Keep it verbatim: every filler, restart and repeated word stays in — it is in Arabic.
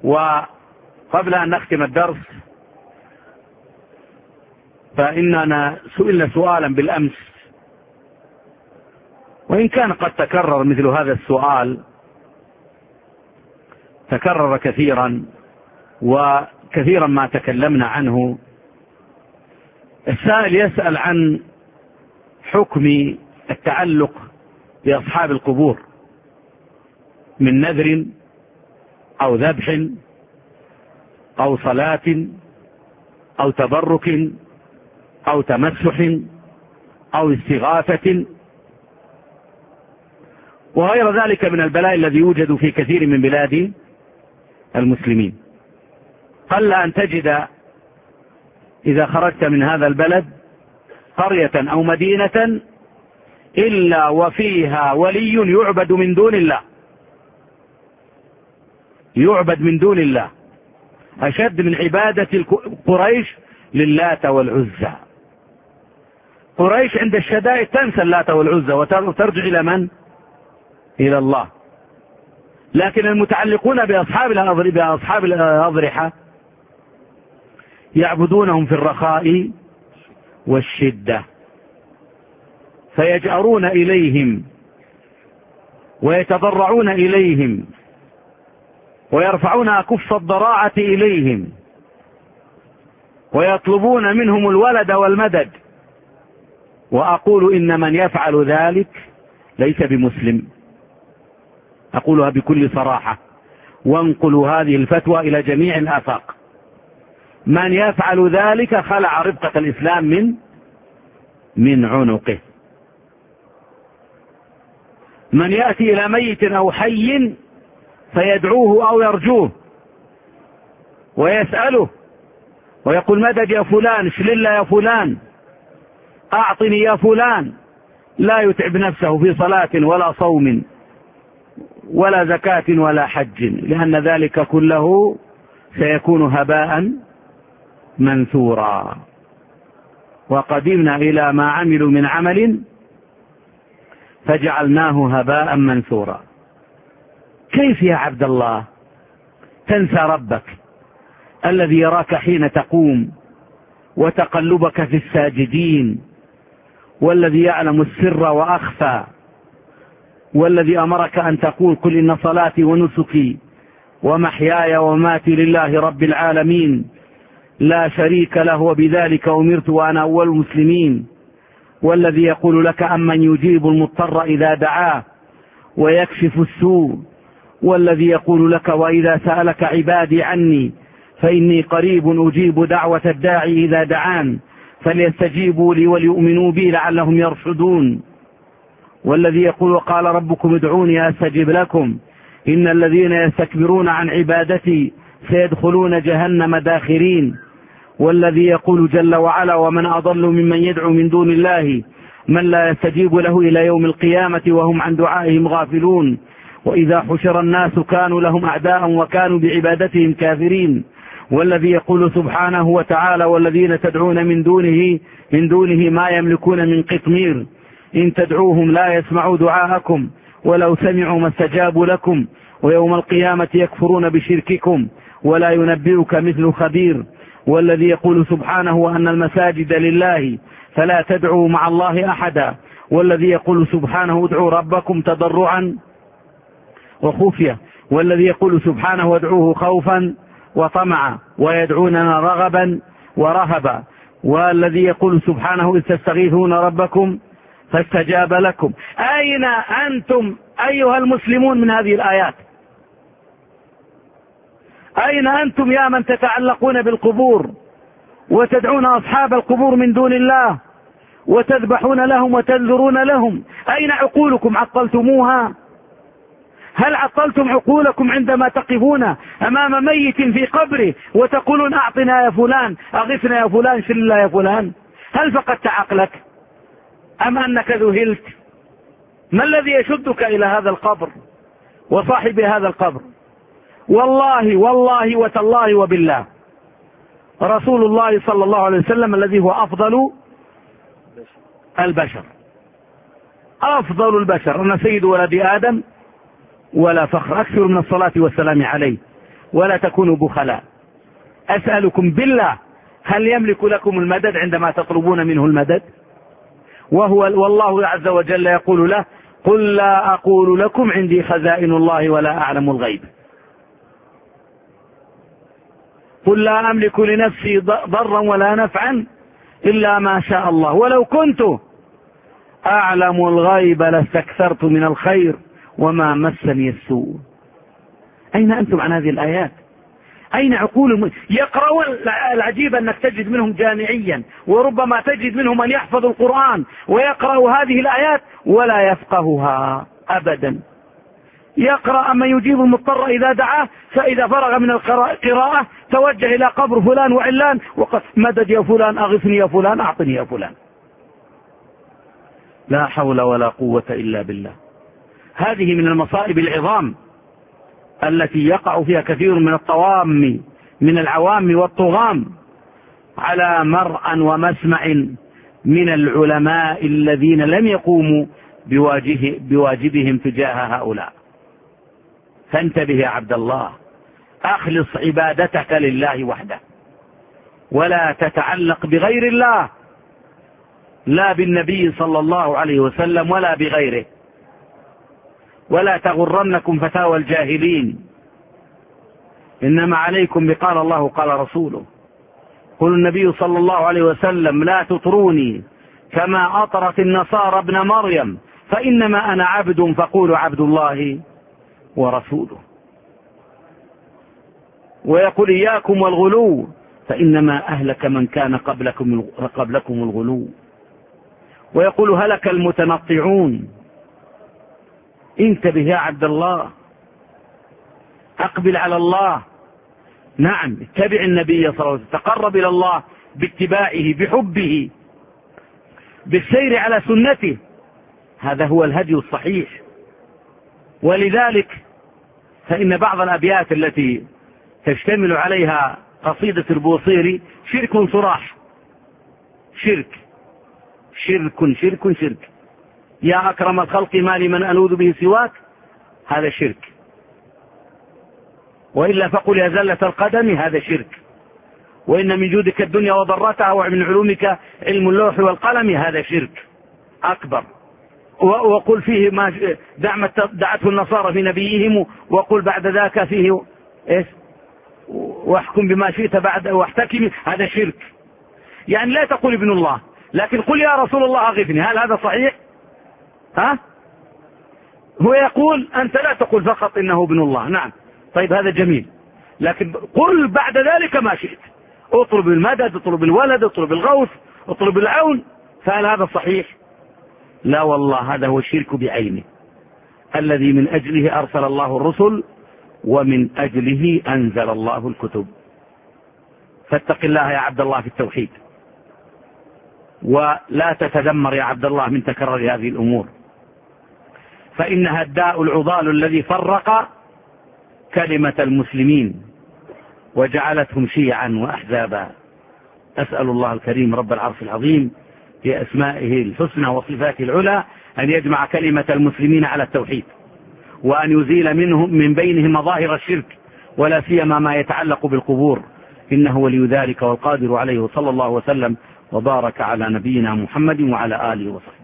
وقبل أن نختم الدرس، فإننا سئلنا سؤالا بالأمس، وإن كان قد تكرر مثل هذا السؤال، تكرر كثيرا وكثيرا ما تكلمنا عنه. السائل يسأل عن حكم التعلق بأصحاب القبور من نذر أو ذبح أو صلاة أو تبرك أو تمسح أو استغاثة وغير ذلك من البلاء الذي يوجد في كثير من بلاد المسلمين. قل أن تجد إذا خرجت من هذا البلد قرية أو مدينة إلا وفيها ولي يعبد من دون الله، يعبد من دون الله أشد من عبادة قريش للات والعزى. قريش عند الشدائد تنسى اللات والعزى وترجع إلى من؟ إلى الله. لكن المتعلقون بأصحاب بأصحاب الأضرحة يعبدونهم في الرخاء والشدة، فيجأرون إليهم ويتضرعون إليهم ويرفعون أكف الضراعة إليهم ويطلبون منهم الولد والمدد. وأقول إن من يفعل ذلك ليس بمسلم، أقولها بكل صراحة، وانقلوا هذه الفتوى إلى جميع الآفاق. من يفعل ذلك خلع ربقة الإسلام من من عنقه. من يأتي إلى ميت أو حي فيدعوه أو يرجوه ويسأله ويقول مدد يا فلان، اشلل يا فلان، أعطني يا فلان، لا يتعب نفسه في صلاة ولا صوم ولا زكاة ولا حج، لأن ذلك كله سيكون هباء منثورا. وقدمنا إلى ما عملوا من عمل فجعلناه هباء منثورا. كيف يا عبد الله تنسى ربك الذي يراك حين تقوم وتقلبك في الساجدين، والذي يعلم السر وأخفى، والذي أمرك أن تقول قل إن صلاتي ونسكي ومحياي ومماتي لله رب العالمين لا شريك له وبذلك أمرت وأنا أول المسلمين، والذي يقول لك أمن يجيب المضطر إذا دعاه ويكشف السوء، والذي يقول لك وإذا سألك عبادي عني فإني قريب أجيب دعوة الداعي إذا دعان فليستجيبوا لي وليؤمنوا بي لعلهم يرشدون، والذي يقول وقال ربكم ادعوني أستجب لكم إن الذين يستكبرون عن عبادتي سيدخلون جهنم داخرين، والذي يقول جل وعلا ومن أضل ممن يدعو من دون الله من لا يستجيب له إلى يوم القيامة وهم عن دعائهم غافلون، وإذا حشر الناس كانوا لهم أعداء وكانوا بعبادتهم كافرين، والذي يقول سبحانه وتعالى والذين تدعون من دونه من دونه ما يملكون من قطمير إن تدعوهم لا يسمعوا دعاءكم ولو سمعوا ما استجابوا لكم ويوم القيامة يكفرون بشرككم ولا ينبئك مثل خبير، والذي يقول سبحانه وأن المساجد لله فلا تدعوا مع الله أحدا، والذي يقول سبحانه ادعوا ربكم تضرعا وخفية، والذي يقول سبحانه وادعوه خوفا وطمعا ويدعوننا رغبا ورهبا، والذي يقول سبحانه إذ تستغيثون ربكم فاستجاب لكم. أين أنتم أيها المسلمون من هذه الآيات؟ أين أنتم يا من تتعلقون بالقبور وتدعون أصحاب القبور من دون الله وتذبحون لهم وتنذرون لهم؟ أين عقولكم؟ عطلتموها؟ هل عطلتم عقولكم عندما تقفون أمام ميت في قبره وتقولون أعطنا يا فلان، أغثنا يا فلان، شل الله يا فلان؟ هل فقدت عقلك أم أنك ذهلت؟ ما الذي يشدك إلى هذا القبر وصاحب هذا القبر؟ والله والله وتالله وبالله رسول الله صلى الله عليه وسلم الذي هو أفضل البشر، أفضل البشر، أنا سيد ولد آدم ولا فخر، أكثر من الصلاة والسلام عليه ولا تكونوا بخلاء. أسألكم بالله هل يملك لكم المدد عندما تطلبون منه المدد؟ وهو والله عز وجل يقول له قل لا أقول لكم عندي خزائن الله ولا أعلم الغيب، قل لا أملك لنفسي ضرا ولا نفعا إلا ما شاء الله ولو كنت أعلم الغيب لاستكثرت من الخير وما مسني السوء. أين أنتم عن هذه الآيات؟ أين عقول يقرؤون؟ العجيب أنك تجد منهم جامعيا، وربما تجد منهم من يحفظ القرآن ويقرأ هذه الآيات ولا يفقهها أبدا. يقرأ أما يجيب المضطر إذا دعاه، فإذا فرغ من القراءة توجه إلى قبر فلان وعلان وقال مدد يا فلان، أغثني يا فلان، أعطني يا فلان. لا حول ولا قوة إلا بالله. هذه من المصائب العظام التي يقع فيها كثير من الطوام من العوام والطغام على مرأى ومسمع من العلماء الذين لم يقوموا بواجه بواجبهم تجاه هؤلاء. فانتبه يا عبد الله، أخلص عبادتك لله وحده، ولا تتعلق بغير الله، لا بالنبي صلى الله عليه وسلم ولا بغيره، ولا تغرنكم فتاوى الجاهلين، إنما عليكم بقال الله قال رسوله. قل النبي صلى الله عليه وسلم لا تطروني كما أطرت النصارى ابن مريم فإنما أنا عبد فقولوا عبد الله ورسوله. ويقول إياكم والغلو فإنما أهلك من كان قبلكم, قبلكم الغلو. ويقول هلك المتنطعون. انتبه يا عبد الله، أقبل على الله. نعم، اتبع النبي صلى الله عليه وسلم، تقرب إلى الله باتباعه، بحبه، بالسير على سنته. هذا هو الهدي الصحيح. ولذلك فإن بعض الأبيات التي تشتمل عليها قصيدة البوصيري شرك صراح، شرك شرك شرك شرك. يا أكرم الخلق ما لمن ألوذ به سواك، هذا شرك. وإلا فقل يا زلة القدم، هذا شرك. وإن من جودك الدنيا وضرتها ومن علومك علم اللوح والقلم، هذا شرك أكبر. وقل فيه ما دعته النصارى في نبيهم، وقل بعد ذاك فيه إيش واحكم بما شئت بعد واحتكم، هذا شرك. يعني لا تقول ابن الله، لكن قل يا رسول الله أغثني. هل هذا صحيح؟ ها؟ هو يقول أنت لا تقول فقط إنه ابن الله. نعم، طيب هذا جميل، لكن قل بعد ذلك ما شئت، اطلب المدد، اطلب الولد، اطلب الغوث، اطلب العون. فهل هذا صحيح؟ لا والله، هذا هو الشرك بعينه الذي من أجله أرسل الله الرسل ومن أجله أنزل الله الكتب. فاتق الله يا عبد الله في التوحيد، ولا تتذمر يا عبد الله من تكرر هذه الأمور، فإنها الداء العضال الذي فرق كلمة المسلمين وجعلتهم شيعا وأحزابا. أسأل الله الكريم رب العرش العظيم بأسمائه الحسنى وصفاته العلى أن يجمع كلمة المسلمين على التوحيد، وأن يزيل منهم من بينهم مظاهر الشرك، ولا سيما ما يتعلق بالقبور، إنه ولي ذلك والقادر عليه. وصلى الله وسلم وبارك على نبينا محمد وعلى آله وصحبه.